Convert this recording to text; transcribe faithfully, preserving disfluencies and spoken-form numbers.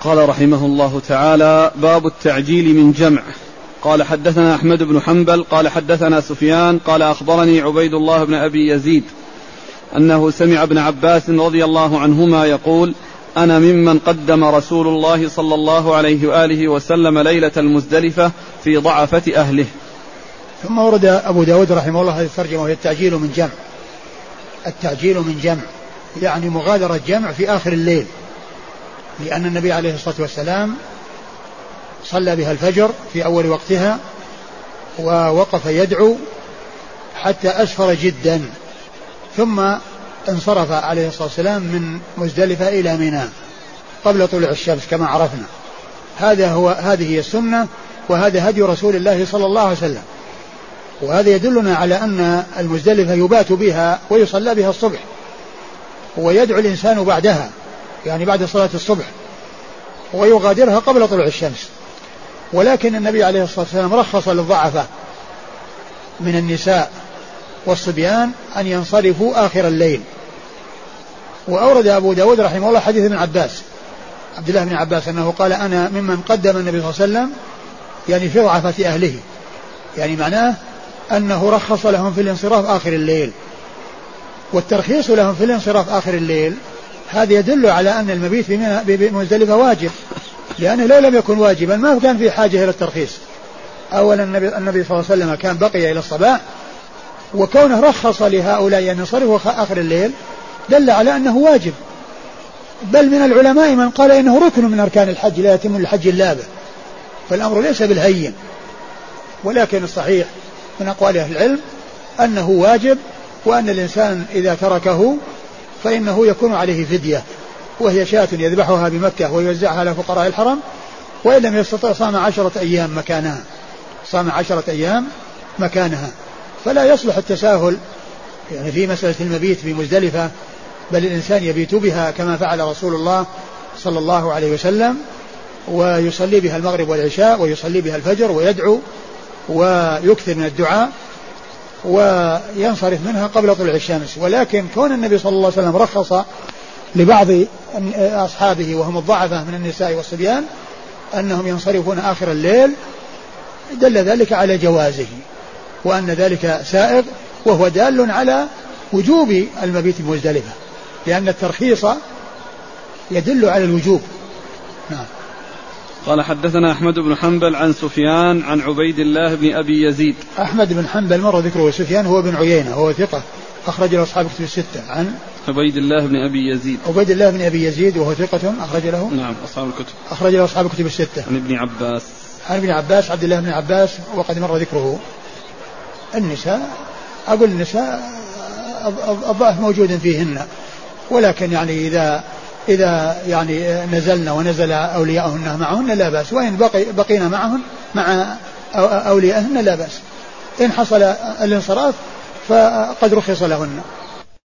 قال رحمه الله تعالى: باب التعجيل من جمع. قال حدثنا أحمد بن حنبل قال حدثنا سفيان قال أخبرني عبيد الله بن أبي يزيد أنه سمع ابن عباس رضي الله عنهما يقول: أنا ممن قدم رسول الله صلى الله عليه وآله وسلم ليلة المزدلفة في ضعفة أهله. ثم ورد أبو داود رحمه الله هذه الترجمة وهي التعجيل من جمع. التعجيل من جمع يعني مغادرة جمع في آخر الليل، لأن النبي عليه الصلاة والسلام صلى بها الفجر في أول وقتها ووقف يدعو حتى أسفر جدا، ثم انصرف عليه الصلاة والسلام من مزدلفة إلى منى قبل طلوع الشمس كما عرفنا. هذا هو هذه هي السنة، وهذا هدي رسول الله صلى الله عليه وسلم. وهذا يدلنا على أن المزدلفة يبات بها ويصلى بها الصبح، ويدعو الإنسان بعدها يعني بعد صلاة الصبح، ويغادرها قبل طلوع الشمس. ولكن النبي عليه الصلاة والسلام رخص للضعفة من النساء والصبيان أن ينصرفوا آخر الليل. وأورد أبو داود رحمه الله حديث ابن عباس عبد الله بن عباس أنه قال: أنا ممن قدم النبي صلى الله عليه وسلم يعني في ضعفة أهله، يعني معناه أنه رخص لهم في الانصراف آخر الليل. والترخيص لهم في الانصراف آخر الليل هذا يدل على أن المبيت بمزدلفة واجب، لأنه لو لم يكن واجبا ما كان في حاجة إلى الترخيص. أولا النبي, النبي صلى الله عليه وسلم كان بقي إلى الصباح، وكونه رخص لهؤلاء أن ينصرفوا آخر الليل دل على أنه واجب. بل من العلماء من قال إنه ركن من أركان الحج لا يتم الحج إلا به، فالأمر ليس بالهين. ولكن الصحيح من أقوال أهل العلم أنه واجب، وأن الإنسان إذا تركه فإنه يكون عليه فدية، وهي شاة يذبحها بمكة ويوزعها على فقراء الحرم، وإن لم يستطع صام عشرة أيام مكانها صام عشرة أيام مكانها. فلا يصلح التساهل يعني في مسألة المبيت بمزدلفة، بل الإنسان يبيت بها كما فعل رسول الله صلى الله عليه وسلم، ويصلي بها المغرب والعشاء ويصلي بها الفجر ويدعو ويكثر من الدعاء وينصرف منها قبل طلوع الشمس. ولكن كون النبي صلى الله عليه وسلم رخص لبعض أصحابه وهم الضعفة من النساء والصبيان أنهم ينصرفون آخر الليل دل ذلك على جوازه، وأن ذلك سائغ، وهو دال على وجوب المبيت بمزدلفة، لأن الترخيص يدل على الوجوب. نعم. قال حدثنا أحمد بن حنبل عن سفيان عن عبيد الله بن أبي يزيد. أحمد بن حنبل مر ذكره. سفيان هو بن عيينة وهو ثقة أخرج له أصحاب كتب الستة. عن عبيد الله بن أبي يزيد. عبيد الله بن أبي يزيد وهو ثقة أخرج له نعم أصحاب الكتب أخرج له أصحاب كتب الستة. عن ابن عباس عن ابن عباس عبد الله بن عباس وقد مر ذكره. النساء أقول النساء الضعف موجود فيهن، ولكن يعني إذا إذا يعني نزلنا ونزل أولياءهن معهن لا بأس، وإن بقي بقينا معهن مع أولياءهن لا بأس. إن حصل الانصراف فقد رخص لهن.